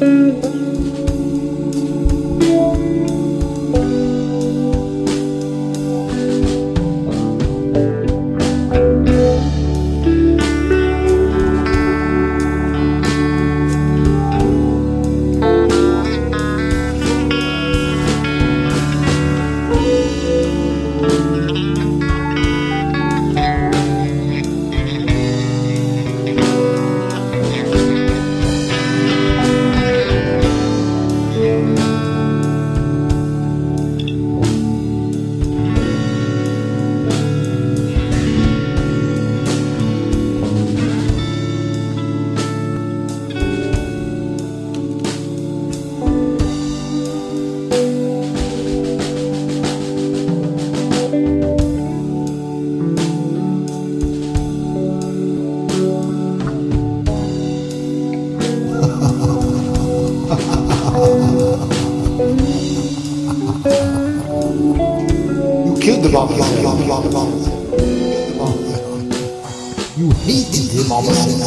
killed the Mama Sin. You hated him, Mama Sin.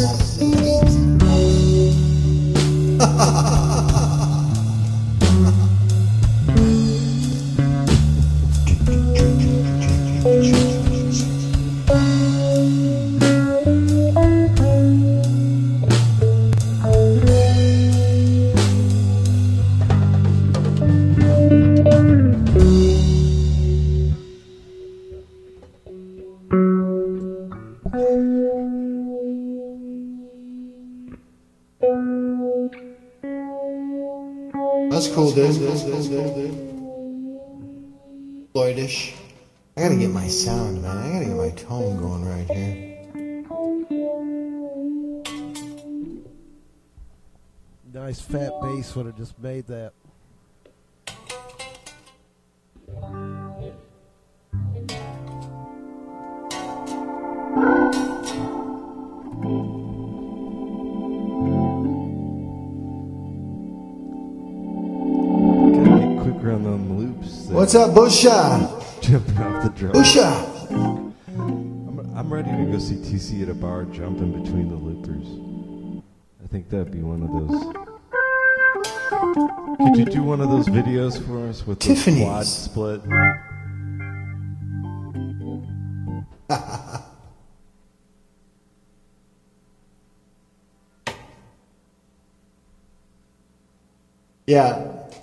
That's cool, dude. Lloydish. I gotta get my sound, man. I gotta get my tone going right here. Nice fat bass would have just made that. On them loops. What's up, Busha? Jumping off the drum. Busha! I'm ready to go see TC at a bar, jumping between the loopers. I think that'd be one of those. Could you do one of those videos for us with the quad split? Yeah.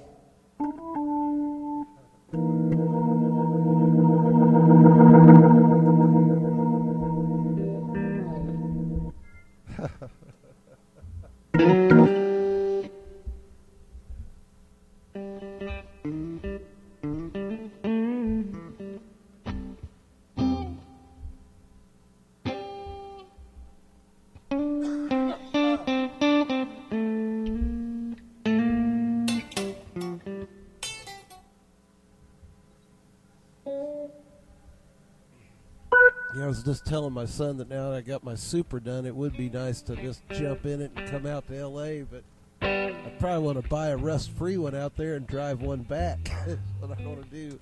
Yeah, I was just telling my son that now that I got my super done, it would be nice to just jump in it and come out to LA, but I probably want to buy a rust-free one out there and drive one back. That's what I want to do.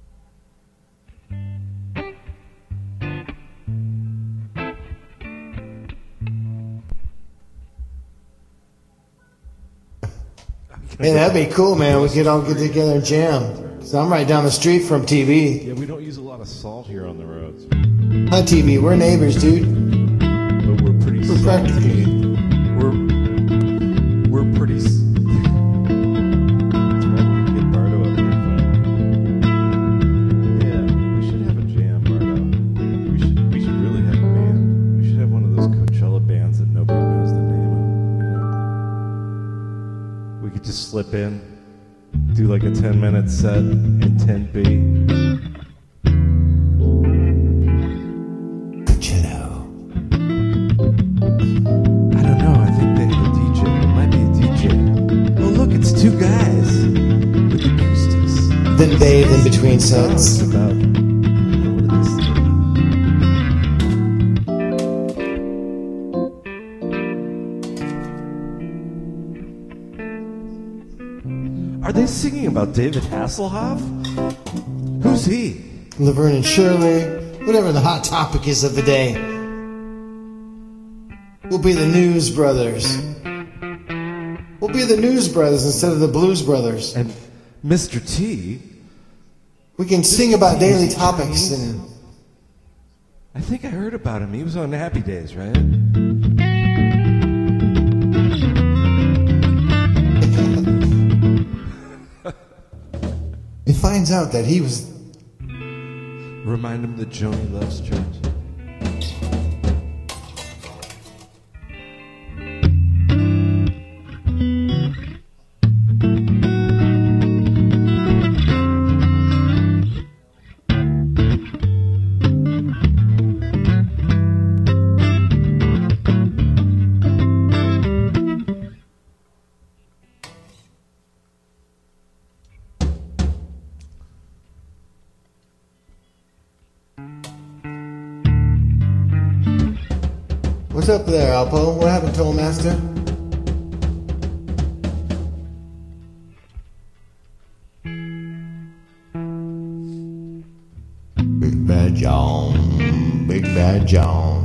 Hey, that'd be cool, man. We could all get together and jam. So I'm right down the street from TV. Yeah, we don't use a lot of salt here on the roads. Not TV. We're neighbors, dude. But we're pretty. We're practically. We're pretty. That's right. We can get Bardo up here finally. Yeah, we should have a jam, Bardo. We should really have a band. We should have one of those Coachella bands that nobody knows the name of. You know? We could just slip in, do like a 10-minute set in 10B. Two guys with acoustics. Then bathe in between sets. Are they singing about David Hasselhoff? Who's he? Laverne and Shirley, whatever the hot topic is of the day. We'll be the News Brothers. We'll be be the News Brothers instead of the Blues Brothers. And Mr. T, We can sing about daily topics and I think I heard about him. He was on Happy Days, right? it finds out that he was. Remind him that Joni loves church. What's up there, Alpo? What happened, Tollmaster? Big Bad John, Big Bad John.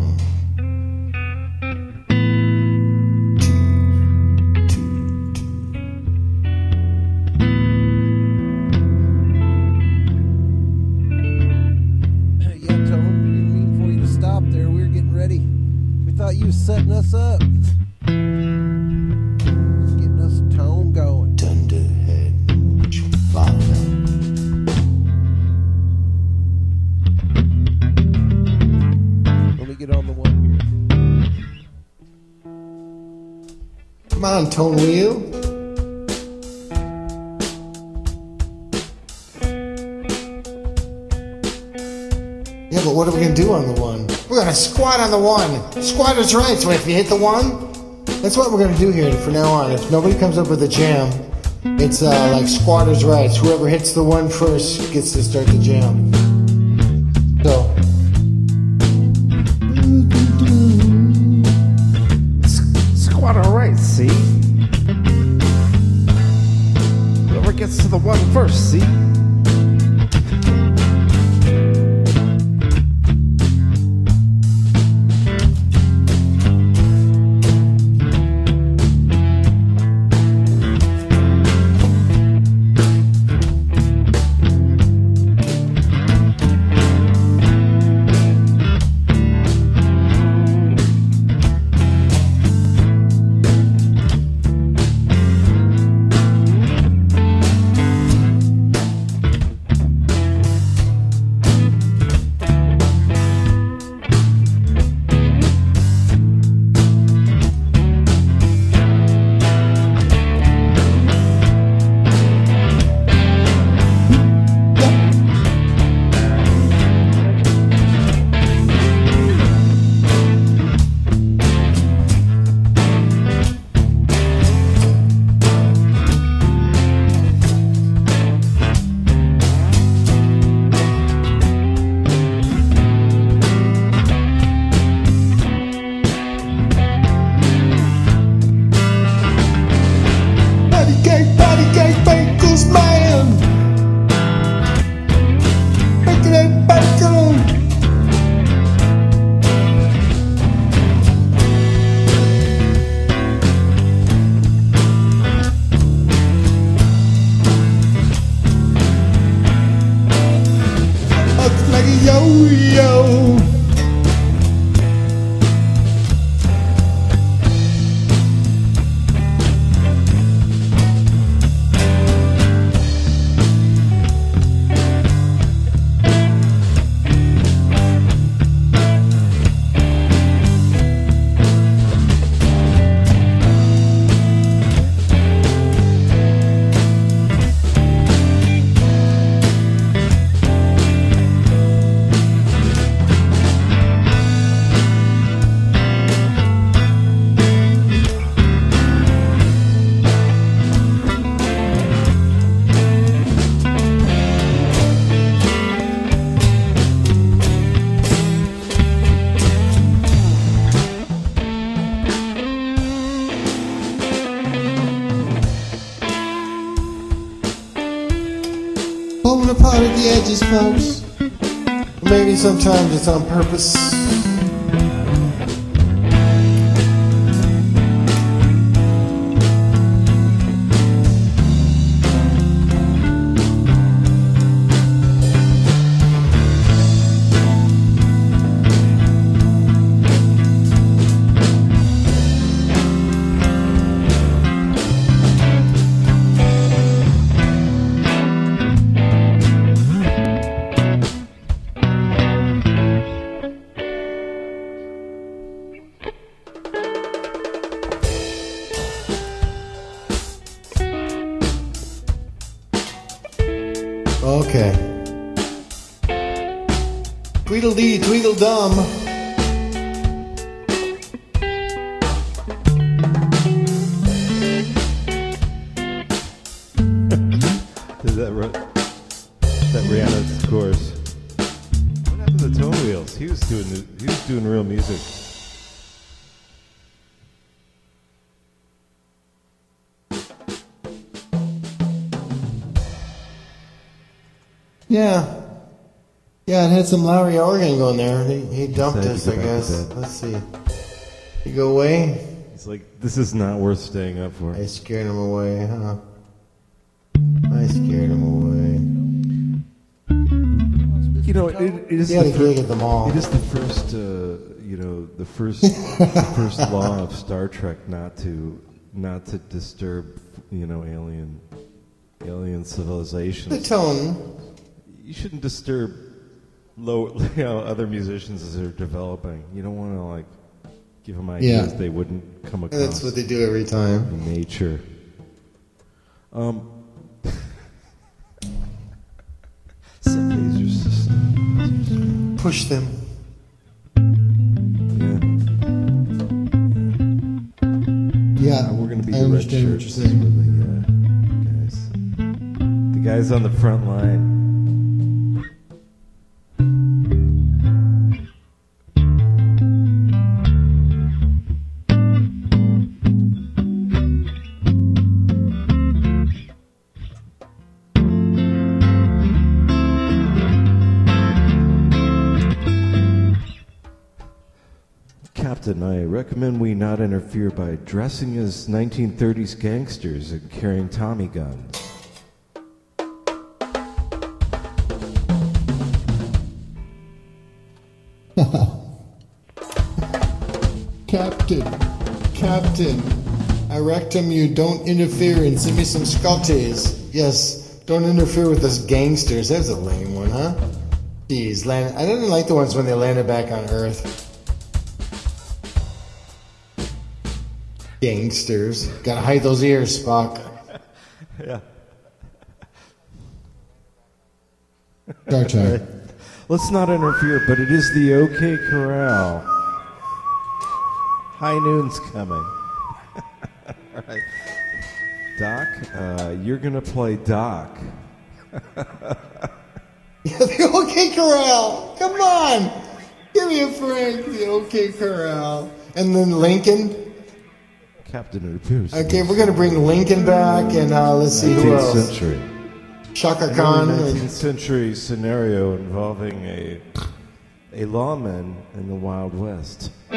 Yeah, Tone, we didn't mean for you to stop there. We were getting ready. We thought you was setting us up. Just getting us tone going. Thunderhead, father. Let me get on the one here. Come on, Tone Wheel. Yeah, but what are we gonna do on the one? We're gonna squat on the one. Squatters' rights. Wait, if you hit the one, that's what we're gonna do here from now on. If nobody comes up with a jam, it's like squatters' rights. Whoever hits the one first gets to start the jam. So. Squatter right, see? Whoever gets to the one first, see? Patty cake, baker's man. Bacon and bacon. Looks like a yo-yo. Pulling apart at the edges, folks. Maybe sometimes it's on purpose. Okay. Tweedledee, Tweedledum. That Rihanna's chorus. What happened to Tone Wheels? He was doing real music. Yeah. Yeah, it had some Lowry organ going there. He dumped us, I guess. Let's see. You go away? He's like, this is not worth staying up for. I scared him away, huh? I scared him away. You know, it is the gig at the mall. It is the first, the first law of Star Trek not to disturb, alien civilizations. The tone. You shouldn't disturb other musicians as they're developing. You don't want to give them ideas they wouldn't come across. That's what they do every time. In nature. Push them. Yeah, we're going to be the red shirts for the guys. The guys on the front line. I recommend we not interfere by dressing as 1930s gangsters and carrying Tommy guns. Captain, I rectum you, don't interfere and send me some Scotties. Yes, don't interfere with us gangsters. That was a lame one, huh? Jeez, I didn't like the ones when they landed back on Earth. Gangsters. Gotta hide those ears, Spock. Yeah. Star Trek. Let's not interfere, but it is the OK Corral. High noon's coming. All right. Doc, you're going to play Doc. Yeah, the OK Corral. Come on. Give me a break. The OK Corral. And then Lincoln. Captain Pierce. Okay, we're going to bring Lincoln back, and let's see who else. 19th century. Shaka Khan. 19th century scenario involving a lawman in the Wild West. Right.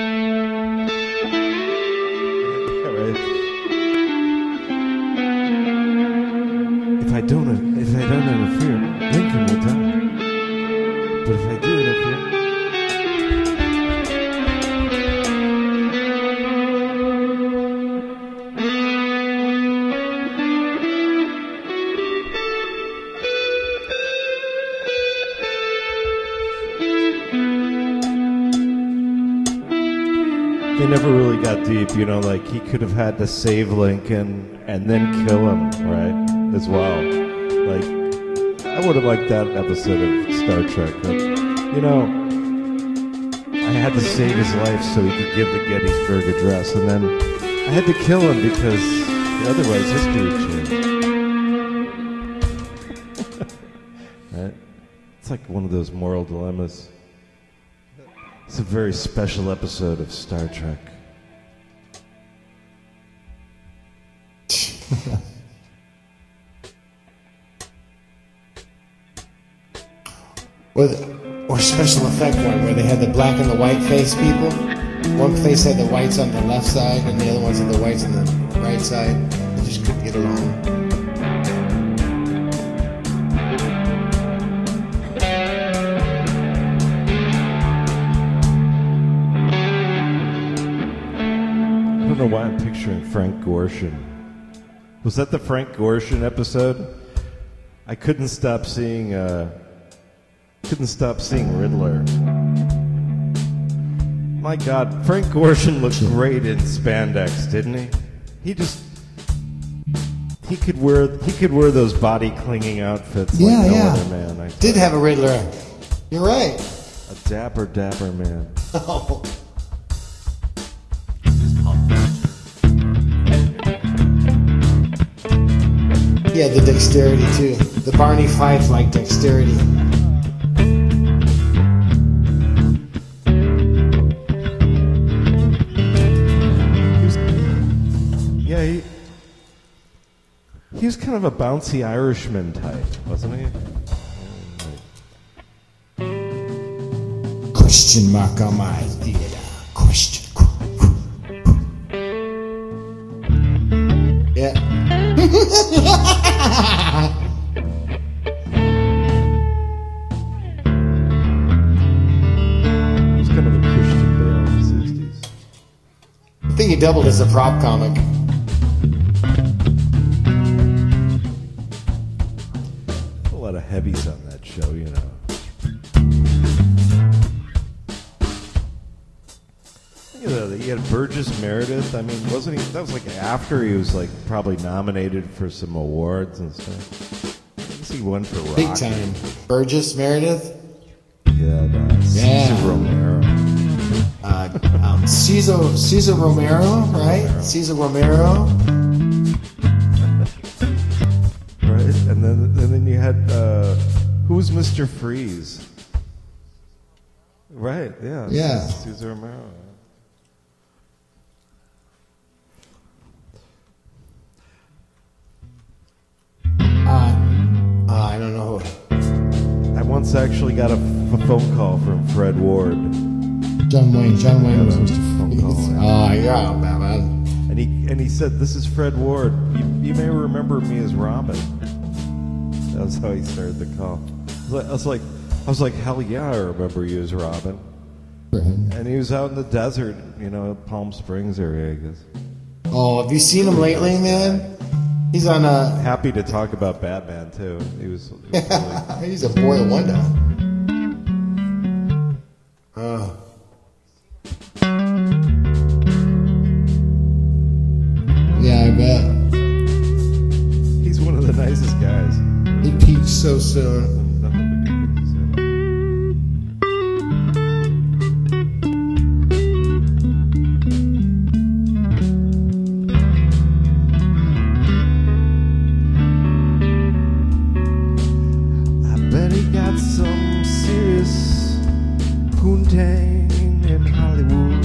If I don't interfere, Lincoln will die. But if I do interfere, they never really got deep, like he could have had to save Lincoln and then kill him, right, as well. Like, I would have liked that episode of Star Trek. But, I had to save his life so he could give the Gettysburg Address, and then I had to kill him because otherwise history would change. Right? It's like one of those moral dilemmas. It's a very special episode of Star Trek. Or special effect one where they had the black and the white face people. One face had the whites on the left side and the other ones had the whites on the right side. They just couldn't get along. I don't know why I'm picturing Frank Gorshin. Was that the Frank Gorshin episode? I couldn't stop seeing Riddler. My God, Frank Gorshin looked great in spandex, didn't he? He could wear those body clinging outfits Yeah, like no yeah. other man. I Did have a Riddler. You're right. a dapper man. Oh. Yeah, the dexterity too. The Barney Fife like dexterity. He was kind of a bouncy Irishman type, wasn't he? Question mark on my theater. Question. Yeah. He was kind of the Christian Bale of the 60s. I think he doubled as a prop comic. A lot of heavies on that show, you know. You know, he had Burgess Meredith. I mean, wasn't he? That was like after he was like probably nominated for some awards and stuff. I guess he won for Rocky. Big time. Burgess Meredith. Yeah, Cesar Romero. Cesar Romero, right? Cesar Romero. Right, and then you had who's Mr. Freeze? Right, yeah. Yeah. Cesar Romero. I don't know. I once actually got a phone call from Fred Ward, John Wayne. John Wayne was Mr. Phone call, Freeze. yeah. Oh, yeah, man. and he said, "This is Fred Ward. You may remember me as Robin." That was how he started the call. I was like, hell yeah, I remember you as Robin. And he was out in the desert, you know, Palm Springs area, I guess. Oh, have you seen him lately, man? He's on a. Happy to talk about Batman too. He was really, He's a boy wonder. Yeah, I bet. he's one of the nicest guys. He peaked so soon. Nothing but good things to say. I bet he got some serious poontang in Hollywood.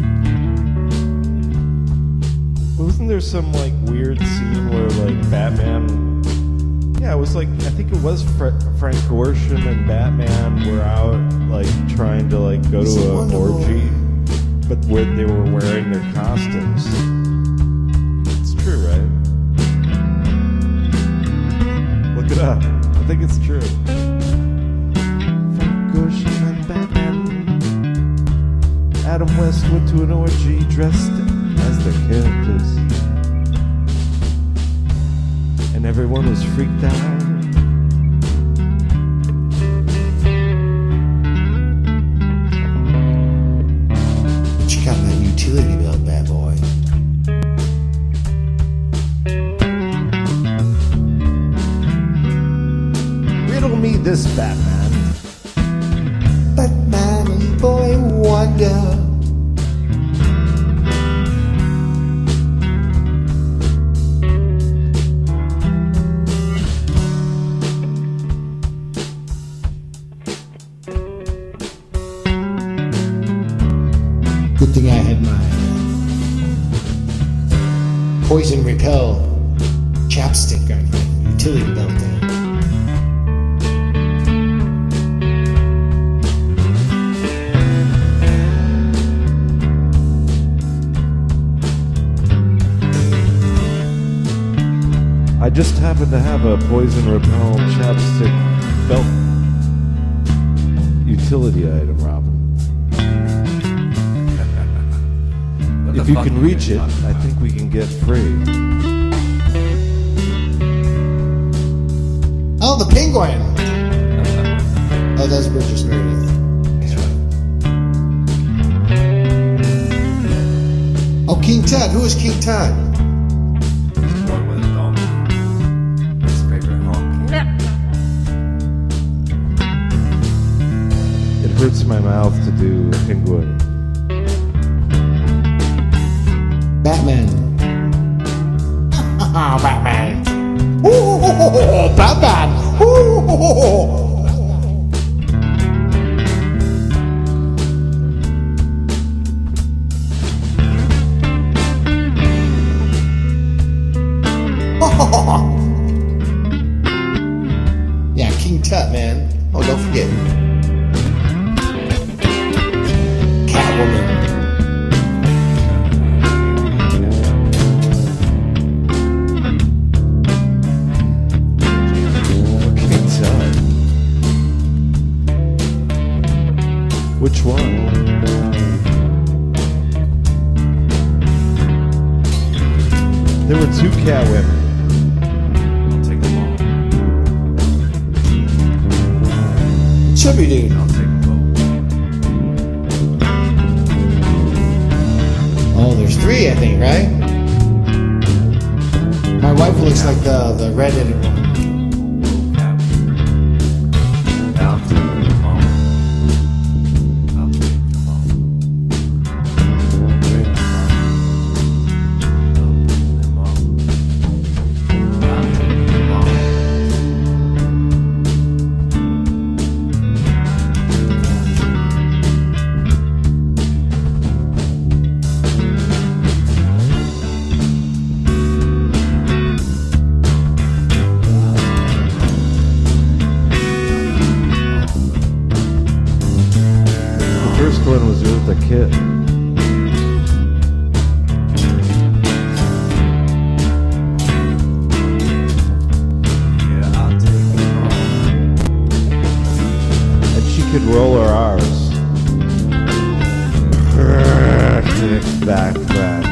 Wasn't there some like weird scene where like Batman? Yeah, it was like I think it was Frank Gorshin and Batman were out like trying to like go He's to a an wonderful- orgy, but where they were wearing their costumes. It's true, right? Look it up. I think it's true. Frank Gorshin and Batman. Adam West went to an orgy dressed as their characters. And everyone was freaked out. What you got in that utility belt, bad boy? Riddle me this, Batman. Batman and boy wonder. Good thing I had my poison repel chapstick on my utility belt there. I just happen to have a poison repellent chapstick belt utility item, Robin. If you can reach it, I think we can get free. Oh, the penguin! Oh, that's Burgess Meredith. That's right. Oh, King Tut. Who is King Tut? One with a dog. hurts my mouth to do penguin. Batman. Batman. Ooh, Batman. Ooh. Yeah, King Tut, man. Oh, don't forget. Catwoman. King Tut. Which one? There were two Catwomen. Chubby dude. Oh, there's three, I think, right? My wife looks like the redheaded one. First one was with the kid. And she could roll her R's. Perfect back. Perfect.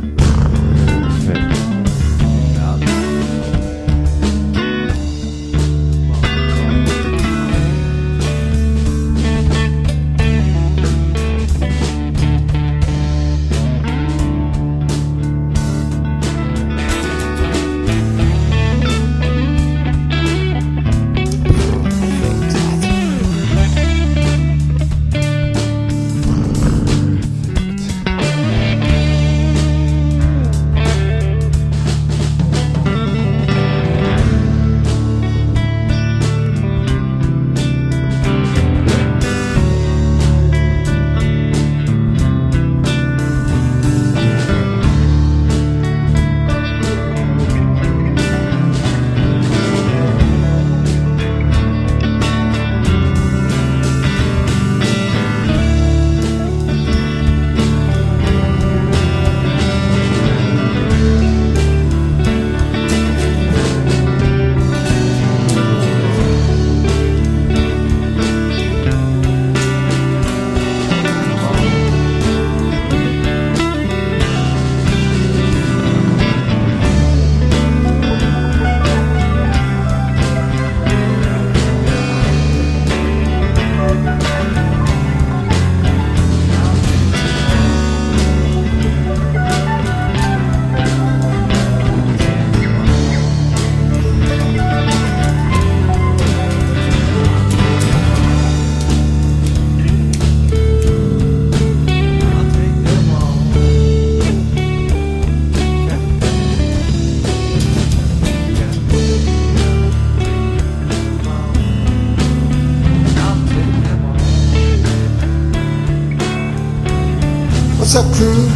What's up, crew?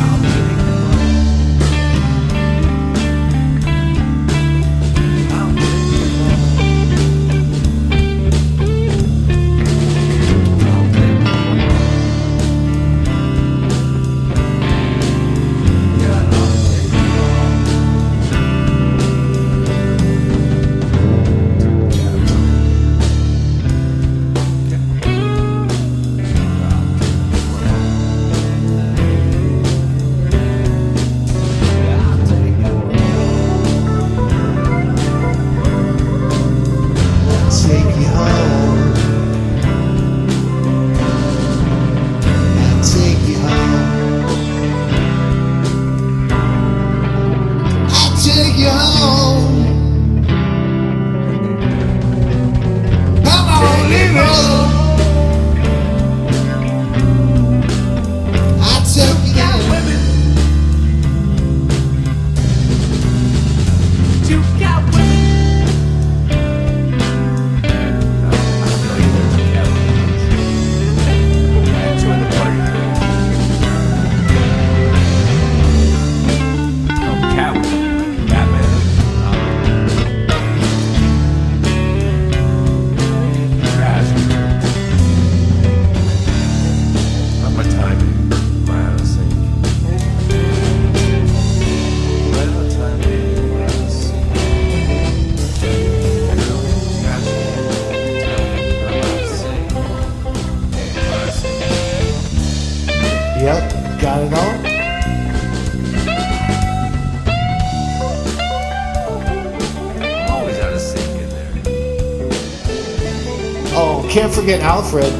can't forget Alfred.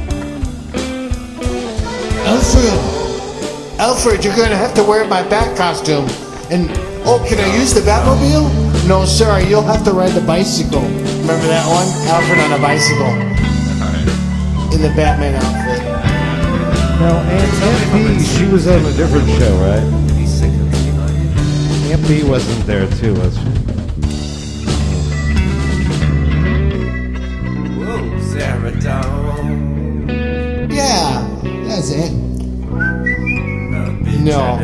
Alfred, you're going to have to wear my bat costume. And, oh, can I use the Batmobile? No, sir, you'll have to ride the bicycle. Remember that one? Alfred on a bicycle. In the Batman outfit. Now, Aunt B, she was on a different show, right? Aunt B wasn't there too, was she? Whoa, Sarah Dawn. Yeah, that's it. No.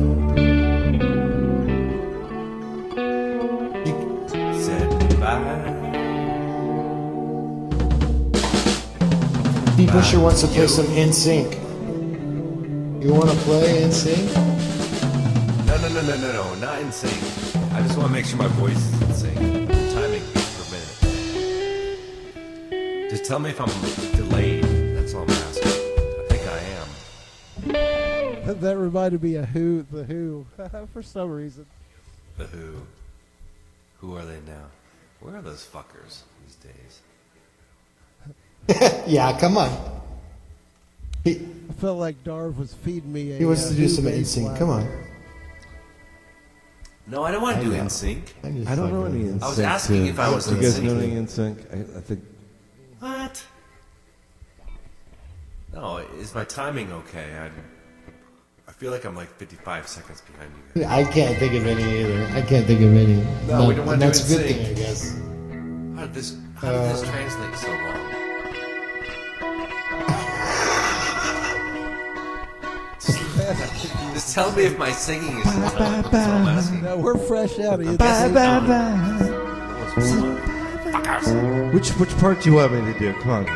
Said goodbye. D. Busher wants to play some NSYNC. You want to play NSYNC? No, not in sync. I just want to make sure my voice is in sync. Timing per minute. Just tell me if I'm delayed. That's all I'm asking. I think I am. That reminded me of The Who, for some reason. The Who. Who are they now? Where are those fuckers these days? Yeah, come on. I felt like Darv was feeding me a He wants to do some Who-based NSYNC. line. Come on. No, I don't want to do NSYNC. I don't know any NSYNC. I was asking if I was Do you guys NSYNC. know any NSYNC? I think. What? No, is my timing okay? I feel like I'm like 55 seconds behind you guys. I can't think of any either. I can't think of any. No, we don't want to do That's a good NSYNC. thing, I guess. How did this translate so long? Just tell me if my singing is wrong. That's all I'm asking. No, we're fresh out of it. Fuckers. Which part do you want me to do? Come on.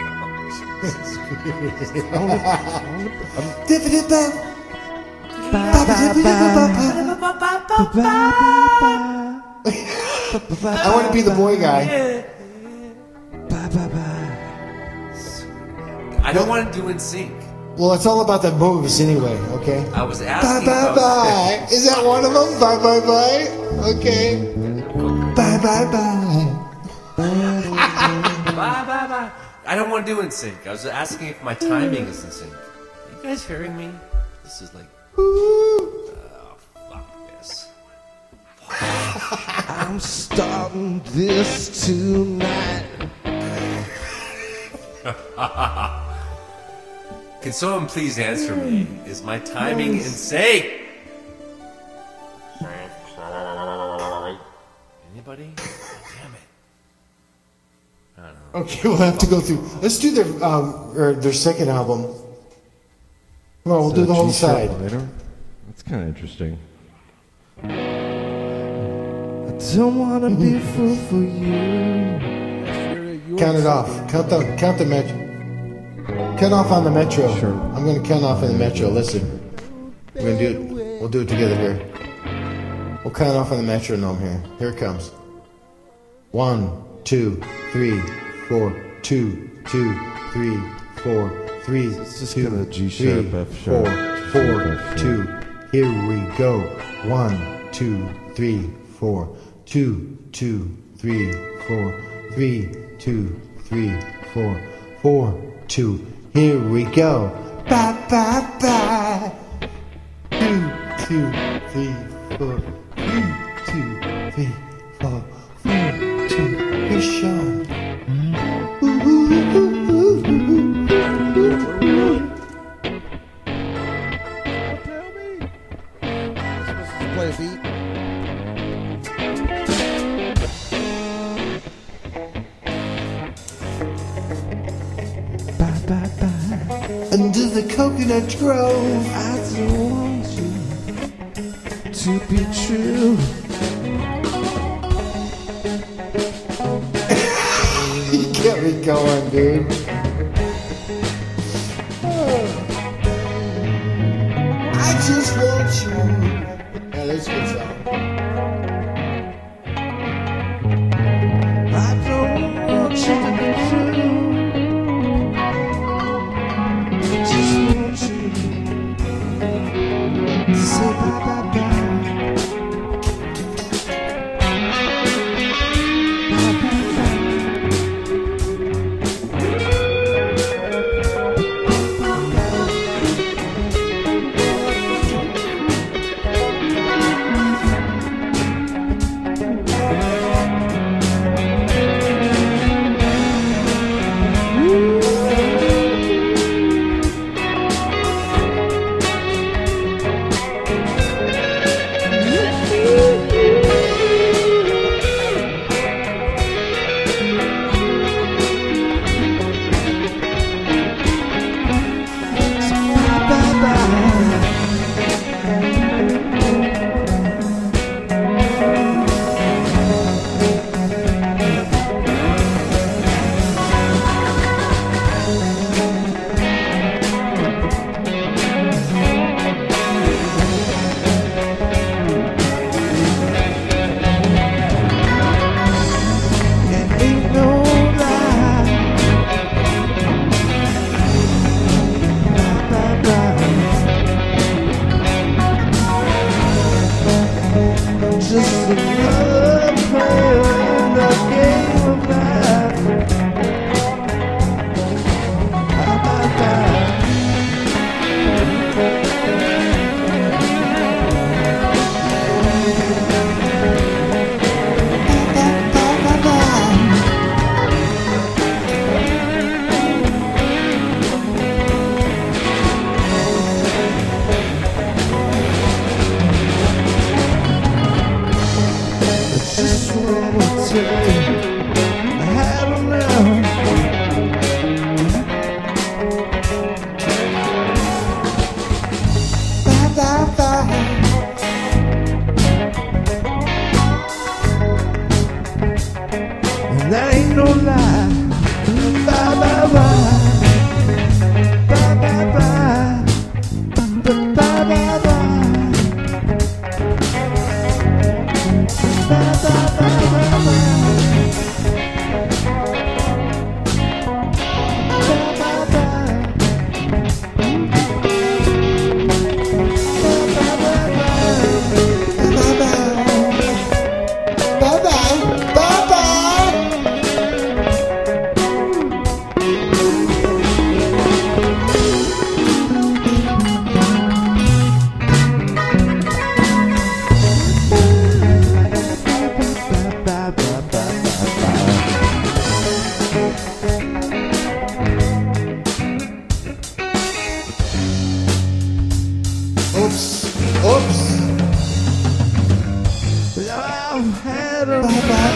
I want to be the boy guy. I don't want to do in sync. Well, it's all about the moves anyway, okay? I was Bye, asking bye, about bye. Is that one of them? Bye, bye, bye. Okay. Bye, bye, bye. Bye. I don't want to do in sync. I was asking if my timing is in sync. Are you guys hearing me? This is like, fuck this. I'm starting this tonight. Can someone please answer me? Is my timing in sync? Anybody? Damn it. I don't know. Okay, we'll have to go through. Let's do their second album. Come on, we'll do the whole side. That's kind of interesting. I don't want to be a fool for you. Count it off. Count the metro. Count off on the metro. Sure. I'm going to count off in the metro. Listen. We're going to do it. We'll do it together here. We'll count off on the metronome here. Here it comes. 1, 2, 3, 4, 2, 2, 3, 4, 3, It's just 2, kind of G 3, sharp, F sharp, 4, G 4, sharp, F sharp. 2. Here we go. 1, 2, 3, 4, 2, 2, 3, 4, 3, 2, 3, 4, 4, 2. Here we go. Ba ba ba. 2, 2, 3, 4. 3, 2, 3, 4. 4, 2. Here's Sean. Ooh, ooh, ooh, ooh, ooh, ooh. Tell me. Supposed to play a beat. Under the coconut grove. I don't want you to be true. You get me going, dude. I just want you. Yeah, that's a good song. I don't want you to be true. Just want you to say bye bye bye. Bye bye bye.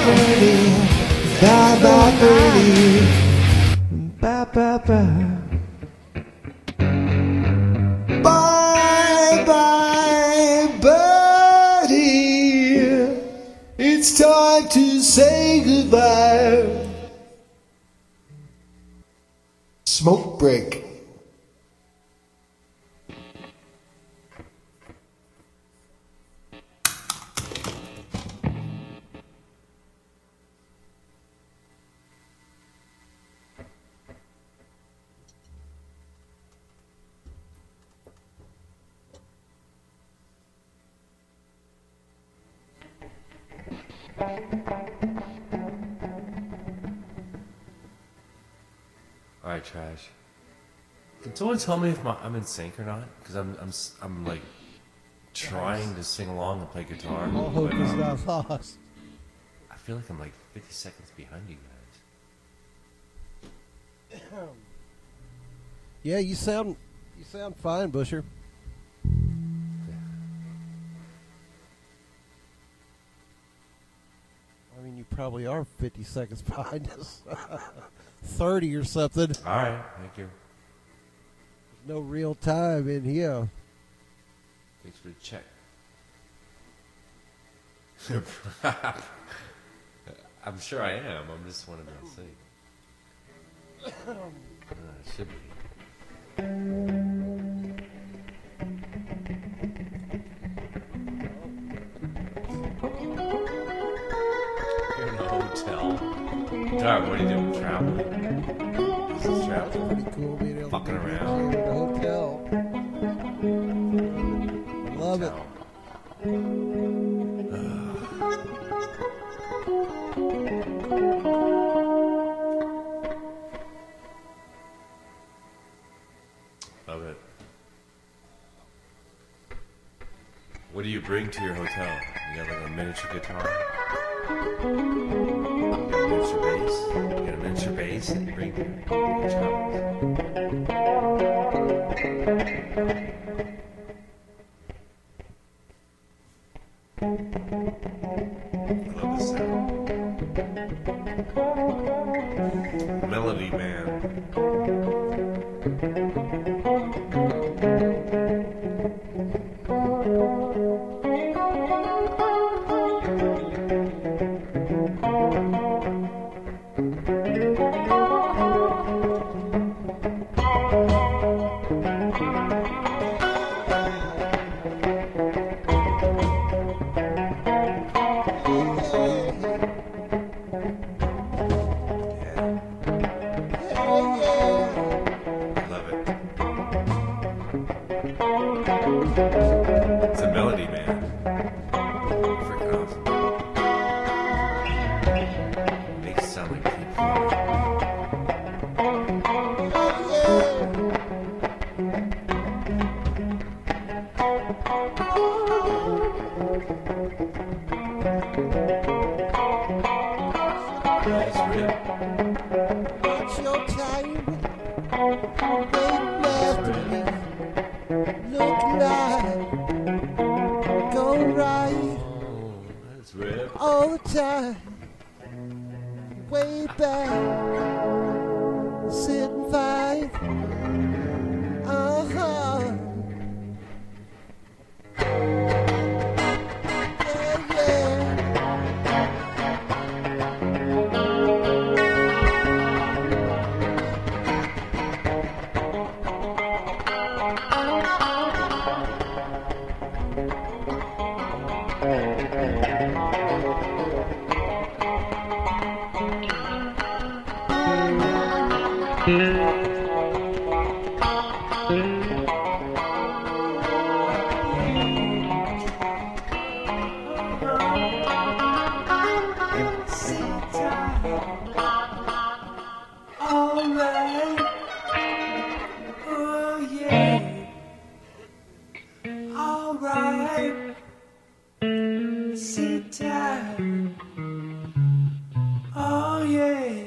birdie. Bye bye birdie. Bye bye bye. Bye bye birdie. It's time to say goodbye. Smoke break. All right, Trash. Can someone tell me if I'm in sync or not? Because I'm like trying to sing along and play guitar. All hope but, is not lost. I feel like I'm like 50 seconds behind you guys. Yeah, you sound fine, Busher. I mean, you probably are 50 seconds behind us. 30 or something. All right, thank you. No real time in here. Thanks for the check. I'm sure I am. I'm just wanting to sing. Should be. You're in a hotel. Darn, what are you doing? Traveling? This is traveling. Pretty cool being able Fucking to be around. in a hotel. I love it. Love it. What do you bring to your hotel? You got like a miniature guitar? You got a miniature bass? You got a miniature bass that you bring to your hotel? I love this sound. Melody Man. Love it. It's a melody, man. Freaking awesome. Makes it sound like Pink Floyd. Nice riff. It's your time. Wait after me. Look like go right Oh, nice riff. all the time. Way back, sitting fine. Uh-huh. Yeah, yeah. Alright. Oh yeah. Alright. Sit down. Oh yeah.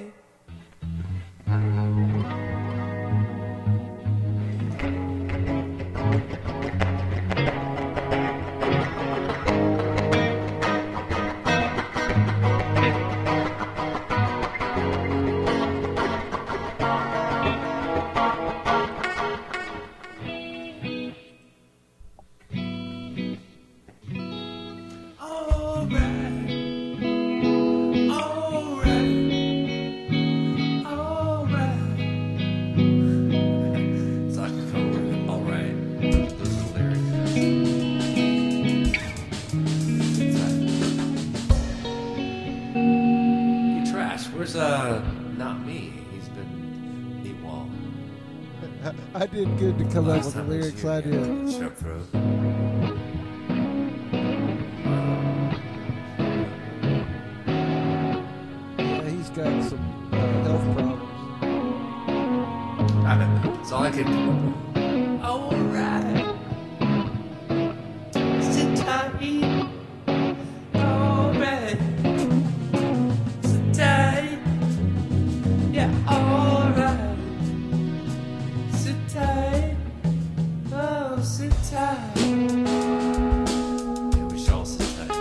Where's not me? He's been eat wall. I did good to come up Last with the time was lyrics you, I did. yeah, Shrimp throat. Yeah, he's got some health problems. That's all I can do. All right. Sit tight. All right. Sit tight. Yeah, all right. Sit tight. Oh, sit tight. Yeah, we should all sit tight.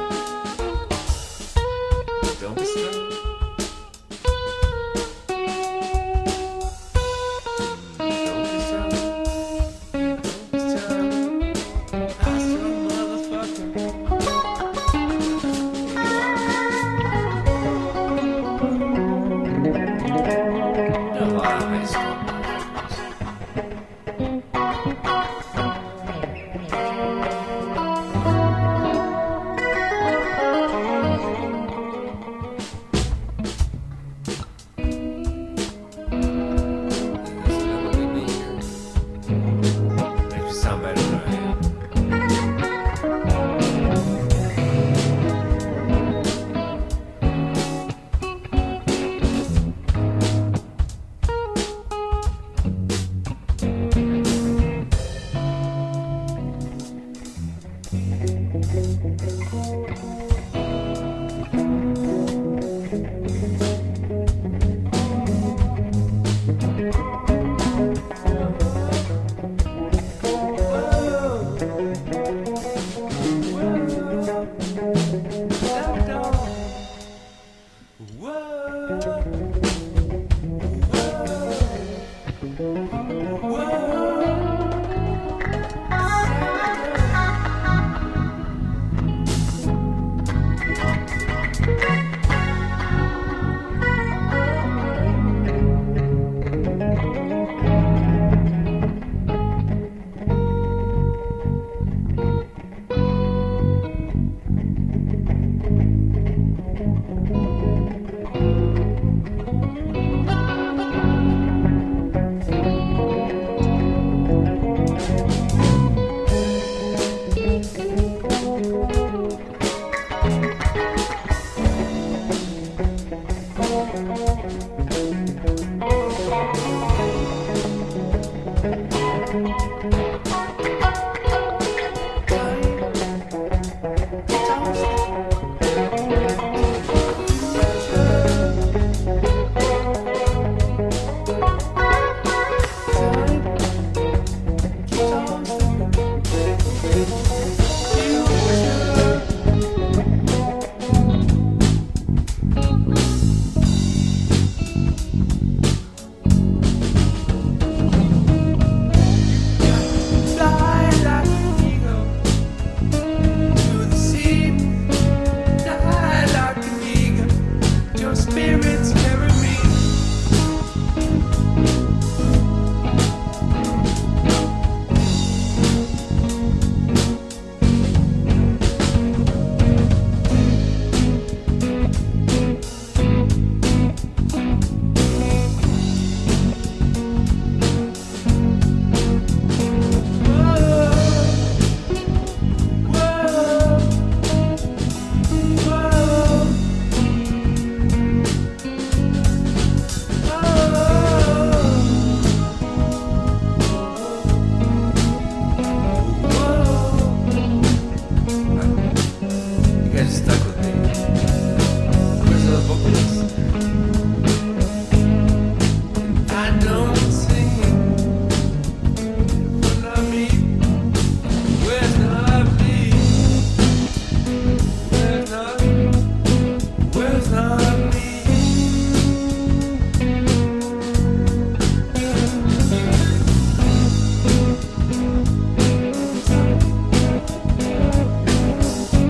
Don't be scared. Don't